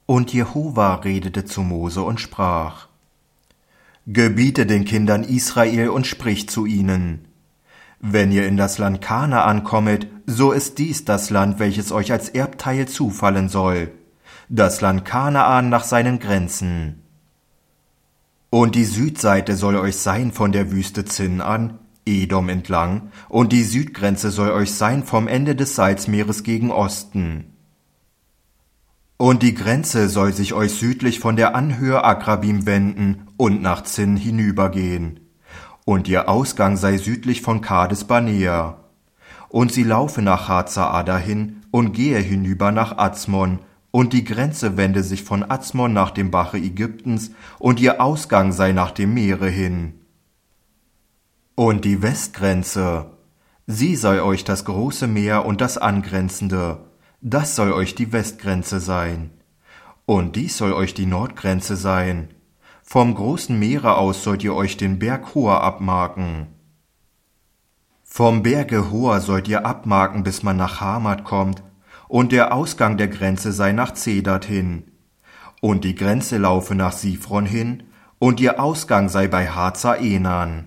Und Jehova redete zu Mose und sprach: Gebiete den Kindern Israel und sprich zu ihnen: Wenn ihr in das Land Kanaan kommet, so ist dies das Land, welches euch als Erbteil zufallen soll, das Land Kanaan nach seinen Grenzen. Und die Südseite soll euch sein von der Wüste Zin an, Edom entlang, und die Südgrenze soll euch sein vom Ende des Salzmeeres gegen Osten. Und die Grenze soll sich euch südlich von der Anhöhe Akrabim wenden und nach Zin hinübergehen. Und ihr Ausgang sei südlich von Kades Barnea. Und sie laufe nach Hazaada hin und gehe hinüber nach Azmon, und die Grenze wende sich von Azmon nach dem Bache Ägyptens, und ihr Ausgang sei nach dem Meere hin. Und die Westgrenze, sie sei euch das große Meer und das angrenzende, das soll euch die Westgrenze sein. Und dies soll euch die Nordgrenze sein. Vom großen Meere aus sollt ihr euch den Berg Hor abmarken. Vom Berge Hor sollt ihr abmarken, bis man nach Hamat kommt, und der Ausgang der Grenze sei nach Zedat hin. Und die Grenze laufe nach Sifron hin, und ihr Ausgang sei bei Hazer-Enan.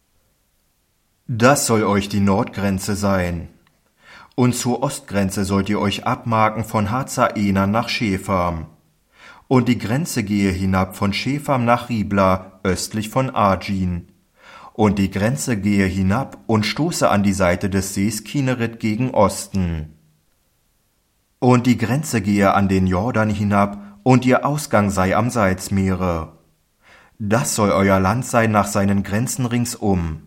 Das soll euch die Nordgrenze sein. Und zur Ostgrenze sollt ihr euch abmarken von Hazer-Enan nach Shepham. Und die Grenze gehe hinab von Shepham nach Ribla, östlich von Argin. Und die Grenze gehe hinab und stoße an die Seite des Sees Kinneret gegen Osten. Und die Grenze gehe an den Jordan hinab, und ihr Ausgang sei am Salzmeere. Das soll euer Land sein nach seinen Grenzen ringsum.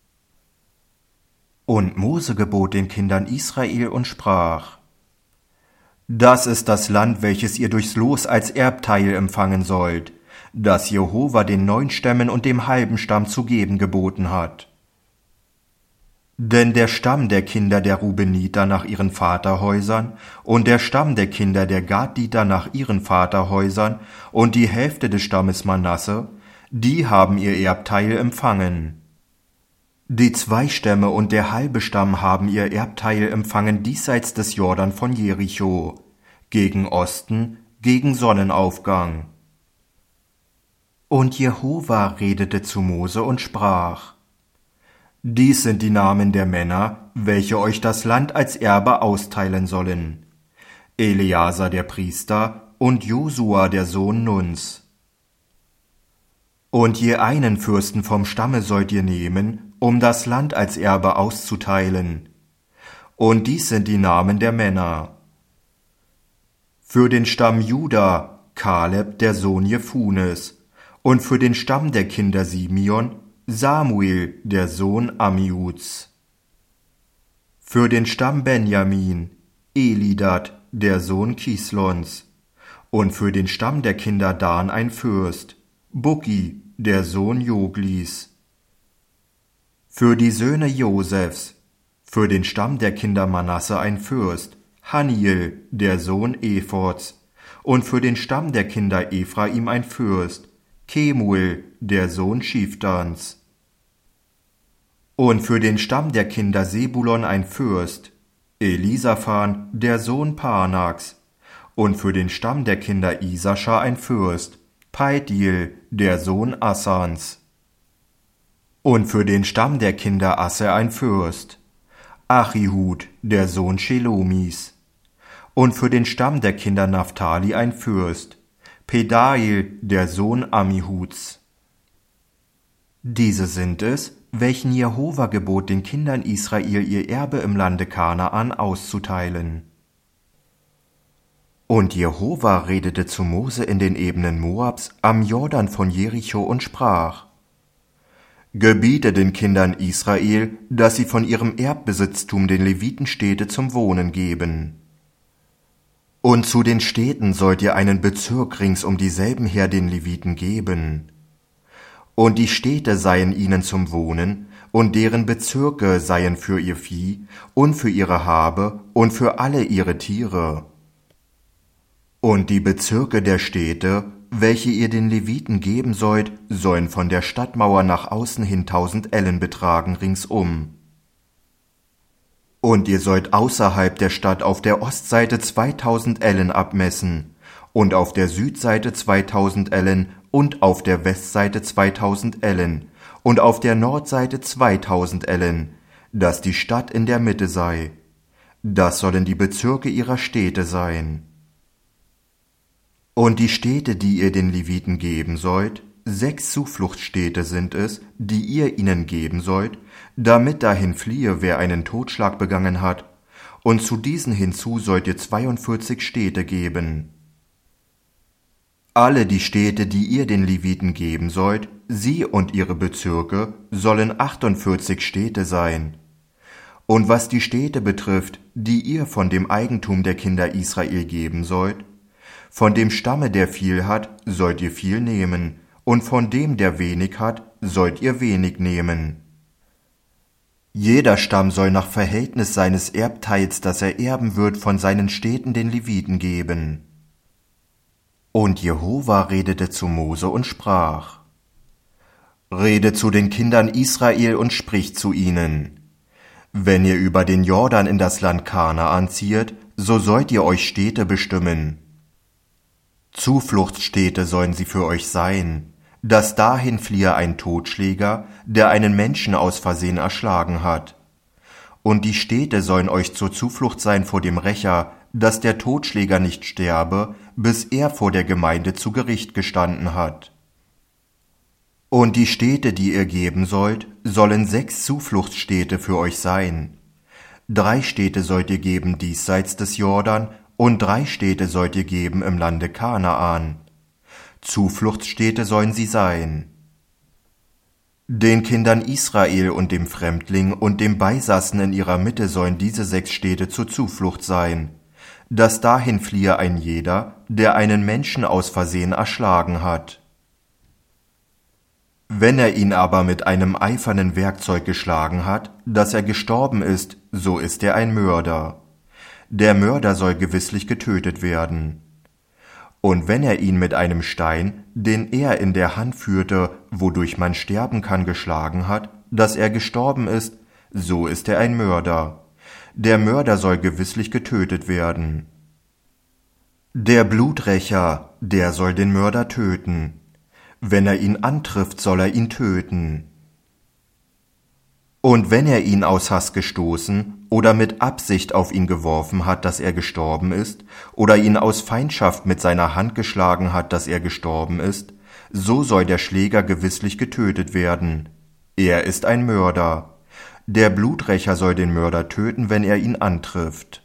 Und Mose gebot den Kindern Israel und sprach: Das ist das Land, welches ihr durchs Los als Erbteil empfangen sollt, das Jehova den 9 Stämmen und dem halben Stamm zu geben geboten hat. Denn der Stamm der Kinder der Rubeniter nach ihren Vaterhäusern und der Stamm der Kinder der Gaditer nach ihren Vaterhäusern und die Hälfte des Stammes Manasse, die haben ihr Erbteil empfangen. Die 2 Stämme und der halbe Stamm haben ihr Erbteil empfangen diesseits des Jordan von Jericho, gegen Osten, gegen Sonnenaufgang. Und Jehova redete zu Mose und sprach: Dies sind die Namen der Männer, welche euch das Land als Erbe austeilen sollen: Eleazar der Priester und Josua der Sohn Nuns. Und je einen Fürsten vom Stamme sollt ihr nehmen, um das Land als Erbe auszuteilen. Und dies sind die Namen der Männer: Für den Stamm Juda Kaleb der Sohn Jephunes, und für den Stamm der Kinder Simeon Samuel der Sohn Ammiuds. Für den Stamm Benjamin Elidad der Sohn Kislons, und für den Stamm der Kinder Dan ein Fürst, Bukki der Sohn Joglis. Für die Söhne Josefs, für den Stamm der Kinder Manasse ein Fürst, Haniel der Sohn Ephods, und für den Stamm der Kinder Ephraim ein Fürst, Kemuel der Sohn Schiftans. Und für den Stamm der Kinder Sebulon ein Fürst, Elisaphan der Sohn Parnax, und für den Stamm der Kinder Isaschar ein Fürst, Peidil der Sohn Assans. Und für den Stamm der Kinder Asser ein Fürst, Achihud der Sohn Shelomis. Und für den Stamm der Kinder Naphtali ein Fürst, Pedail der Sohn Ammihuds. Diese sind es, welchen Jehova gebot, den Kindern Israel ihr Erbe im Lande Kanaan auszuteilen. Und Jehova redete zu Mose in den Ebenen Moabs am Jordan von Jericho und sprach: Gebiete den Kindern Israel, dass sie von ihrem Erbbesitztum den Leviten Städte zum Wohnen geben. Und zu den Städten sollt ihr einen Bezirk rings um dieselben her den Leviten geben. Und die Städte seien ihnen zum Wohnen, und deren Bezirke seien für ihr Vieh und für ihre Habe und für alle ihre Tiere. Und die Bezirke der Städte, welche ihr den Leviten geben sollt, sollen von der Stadtmauer nach außen hin 1000 Ellen betragen ringsum. Und ihr sollt außerhalb der Stadt auf der Ostseite 2000 Ellen abmessen und auf der Südseite 2000 Ellen und auf der Westseite 2000 Ellen und auf der Nordseite 2000 Ellen, dass die Stadt in der Mitte sei. Das sollen die Bezirke ihrer Städte sein. Und die Städte, die ihr den Leviten geben sollt, 6 Zufluchtsstädte sind es, die ihr ihnen geben sollt, damit dahin fliehe, wer einen Totschlag begangen hat, und zu diesen hinzu sollt ihr 42 Städte geben. Alle die Städte, die ihr den Leviten geben sollt, sie und ihre Bezirke, sollen 48 Städte sein. Und was die Städte betrifft, die ihr von dem Eigentum der Kinder Israel geben sollt, von dem Stamme, der viel hat, sollt ihr viel nehmen, und von dem, der wenig hat, sollt ihr wenig nehmen. Jeder Stamm soll nach Verhältnis seines Erbteils, das er erben wird, von seinen Städten den Leviten geben. Und Jehova redete zu Mose und sprach: Rede zu den Kindern Israel und sprich zu ihnen: Wenn ihr über den Jordan in das Land Kanaan zieht, so sollt ihr euch Städte bestimmen. Zufluchtsstädte sollen sie für euch sein, dass dahin fliehe ein Totschläger, der einen Menschen aus Versehen erschlagen hat. Und die Städte sollen euch zur Zuflucht sein vor dem Rächer, dass der Totschläger nicht sterbe, bis er vor der Gemeinde zu Gericht gestanden hat. Und die Städte, die ihr geben sollt, sollen 6 Zufluchtsstädte für euch sein. 3 Städte sollt ihr geben diesseits des Jordan, und 3 Städte sollt ihr geben im Lande Kanaan. Zufluchtsstädte sollen sie sein. Den Kindern Israel und dem Fremdling und dem Beisassen in ihrer Mitte sollen diese 6 Städte zur Zuflucht sein, dass dahin fliehe ein jeder, der einen Menschen aus Versehen erschlagen hat. Wenn er ihn aber mit einem eifernen Werkzeug geschlagen hat, dass er gestorben ist, so ist er ein Mörder. Der Mörder soll gewisslich getötet werden. Und wenn er ihn mit einem Stein, den er in der Hand führte, wodurch man sterben kann, geschlagen hat, dass er gestorben ist, so ist er ein Mörder. Der Mörder soll gewisslich getötet werden. Der Bluträcher, der soll den Mörder töten. Wenn er ihn antrifft, soll er ihn töten. Und wenn er ihn aus Hass gestoßen oder mit Absicht auf ihn geworfen hat, dass er gestorben ist, oder ihn aus Feindschaft mit seiner Hand geschlagen hat, dass er gestorben ist, so soll der Schläger gewisslich getötet werden. Er ist ein Mörder. Der Bluträcher soll den Mörder töten, wenn er ihn antrifft.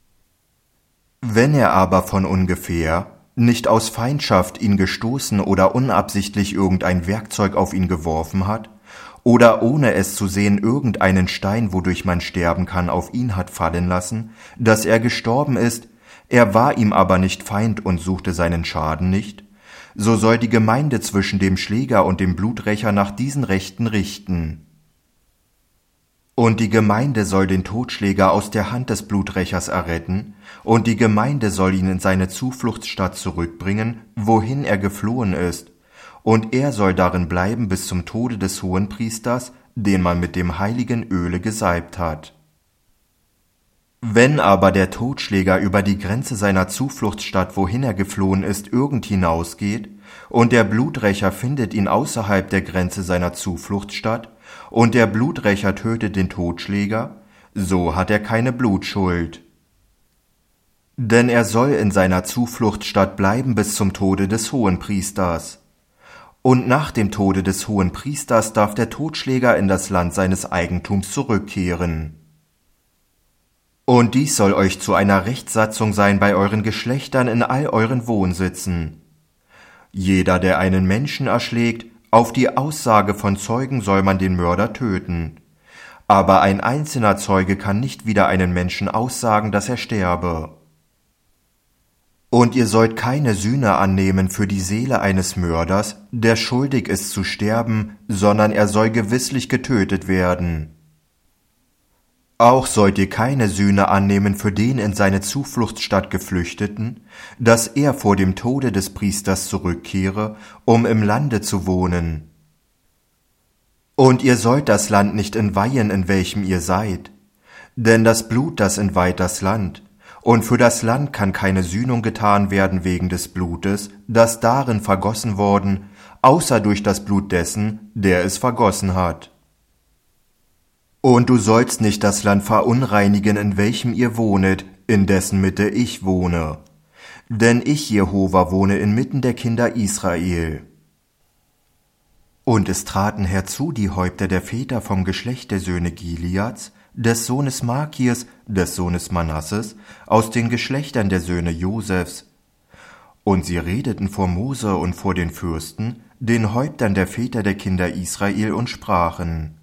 Wenn er aber von ungefähr, nicht aus Feindschaft ihn gestoßen oder unabsichtlich irgendein Werkzeug auf ihn geworfen hat, oder ohne es zu sehen irgendeinen Stein, wodurch man sterben kann, auf ihn hat fallen lassen, dass er gestorben ist, er war ihm aber nicht Feind und suchte seinen Schaden nicht, so soll die Gemeinde zwischen dem Schläger und dem Bluträcher nach diesen Rechten richten. Und die Gemeinde soll den Totschläger aus der Hand des Bluträchers erretten, und die Gemeinde soll ihn in seine Zufluchtsstadt zurückbringen, wohin er geflohen ist, und er soll darin bleiben bis zum Tode des Hohenpriesters, den man mit dem heiligen Öle gesalbt hat. Wenn aber der Totschläger über die Grenze seiner Zufluchtsstadt, wohin er geflohen ist, irgend hinausgeht, und der Bluträcher findet ihn außerhalb der Grenze seiner Zufluchtsstadt, und der Bluträcher tötet den Totschläger, so hat er keine Blutschuld. Denn er soll in seiner Zufluchtsstadt bleiben bis zum Tode des Hohenpriesters. Und nach dem Tode des Hohenpriesters darf der Totschläger in das Land seines Eigentums zurückkehren. Und dies soll euch zu einer Rechtssatzung sein bei euren Geschlechtern in all euren Wohnsitzen. Jeder, der einen Menschen erschlägt, auf die Aussage von Zeugen soll man den Mörder töten. Aber ein einzelner Zeuge kann nicht wider einen Menschen aussagen, dass er sterbe. Und ihr sollt keine Sühne annehmen für die Seele eines Mörders, der schuldig ist zu sterben, sondern er soll gewisslich getötet werden. Auch sollt ihr keine Sühne annehmen für den in seine Zufluchtsstadt Geflüchteten, dass er vor dem Tode des Priesters zurückkehre, um im Lande zu wohnen. Und ihr sollt das Land nicht entweihen, in welchem ihr seid, denn das Blut, das entweiht das Land, Und für das Land kann keine Sühnung getan werden wegen des Blutes, das darin vergossen worden, außer durch das Blut dessen, der es vergossen hat. Und du sollst nicht das Land verunreinigen, in welchem ihr wohnet, in dessen Mitte ich wohne. Denn ich, Jehova, wohne inmitten der Kinder Israel. Und es traten herzu die Häupter der Väter vom Geschlecht der Söhne Gileads, des Sohnes Makirs, des Sohnes Manasses, aus den Geschlechtern der Söhne Josefs. Und sie redeten vor Mose und vor den Fürsten, den Häuptern der Väter der Kinder Israel, und sprachen: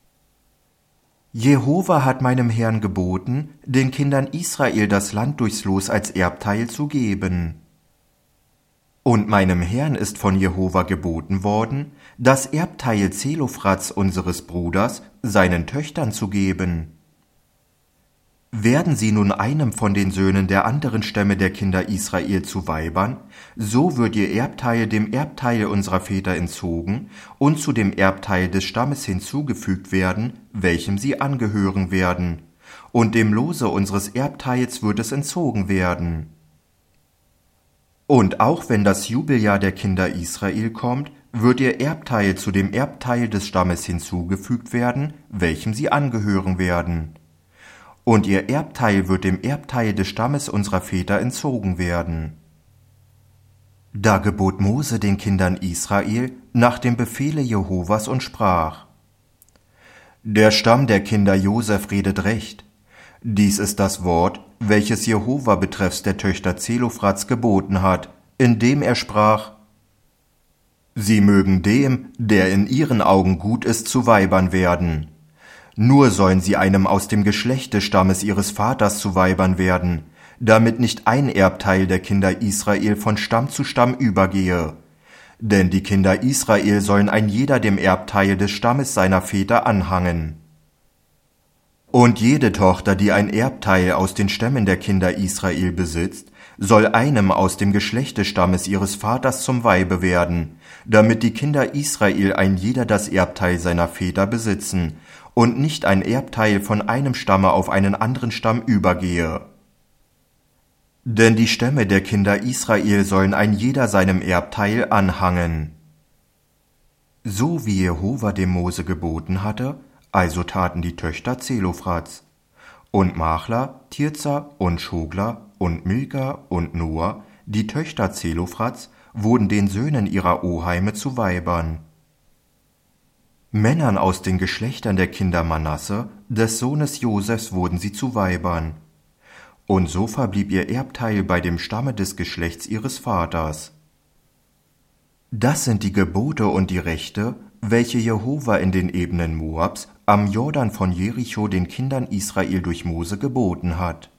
Jehova hat meinem Herrn geboten, den Kindern Israel das Land durchs Los als Erbteil zu geben. Und meinem Herrn ist von Jehova geboten worden, das Erbteil Zelophrats unseres Bruders seinen Töchtern zu geben. Werden sie nun einem von den Söhnen der anderen Stämme der Kinder Israel zu Weibern, so wird ihr Erbteil dem Erbteil unserer Väter entzogen und zu dem Erbteil des Stammes hinzugefügt werden, welchem sie angehören werden, und dem Lose unseres Erbteils wird es entzogen werden. Und auch wenn das Jubeljahr der Kinder Israel kommt, wird ihr Erbteil zu dem Erbteil des Stammes hinzugefügt werden, welchem sie angehören werden. Und ihr Erbteil wird dem Erbteil des Stammes unserer Väter entzogen werden. Da gebot Mose den Kindern Israel nach dem Befehle Jehovas und sprach: Der Stamm der Kinder Josef redet recht. Dies ist das Wort, welches Jehova betreffs der Töchter Zelophrats geboten hat, indem er sprach: Sie mögen dem, der in ihren Augen gut ist, zu Weibern werden. Nur sollen sie einem aus dem Geschlecht des Stammes ihres Vaters zu Weibern werden, damit nicht ein Erbteil der Kinder Israel von Stamm zu Stamm übergehe. Denn die Kinder Israel sollen ein jeder dem Erbteil des Stammes seiner Väter anhangen. Und jede Tochter, die ein Erbteil aus den Stämmen der Kinder Israel besitzt, soll einem aus dem Geschlecht des Stammes ihres Vaters zum Weibe werden, damit die Kinder Israel ein jeder das Erbteil seiner Väter besitzen und nicht ein Erbteil von einem Stamme auf einen anderen Stamm übergehe. Denn die Stämme der Kinder Israel sollen ein jeder seinem Erbteil anhangen. So wie Jehova dem Mose geboten hatte, also taten die Töchter Zelophrats. Und Machla, Tirza und Schogla und Milka und Noah, die Töchter Zelophrats, wurden den Söhnen ihrer Oheime zu Weibern. Männern aus den Geschlechtern der Kinder Manasse, des Sohnes Josefs, wurden sie zu Weibern. Und so verblieb ihr Erbteil bei dem Stamme des Geschlechts ihres Vaters. Das sind die Gebote und die Rechte, welche Jehova in den Ebenen Moabs am Jordan von Jericho den Kindern Israel durch Mose geboten hat.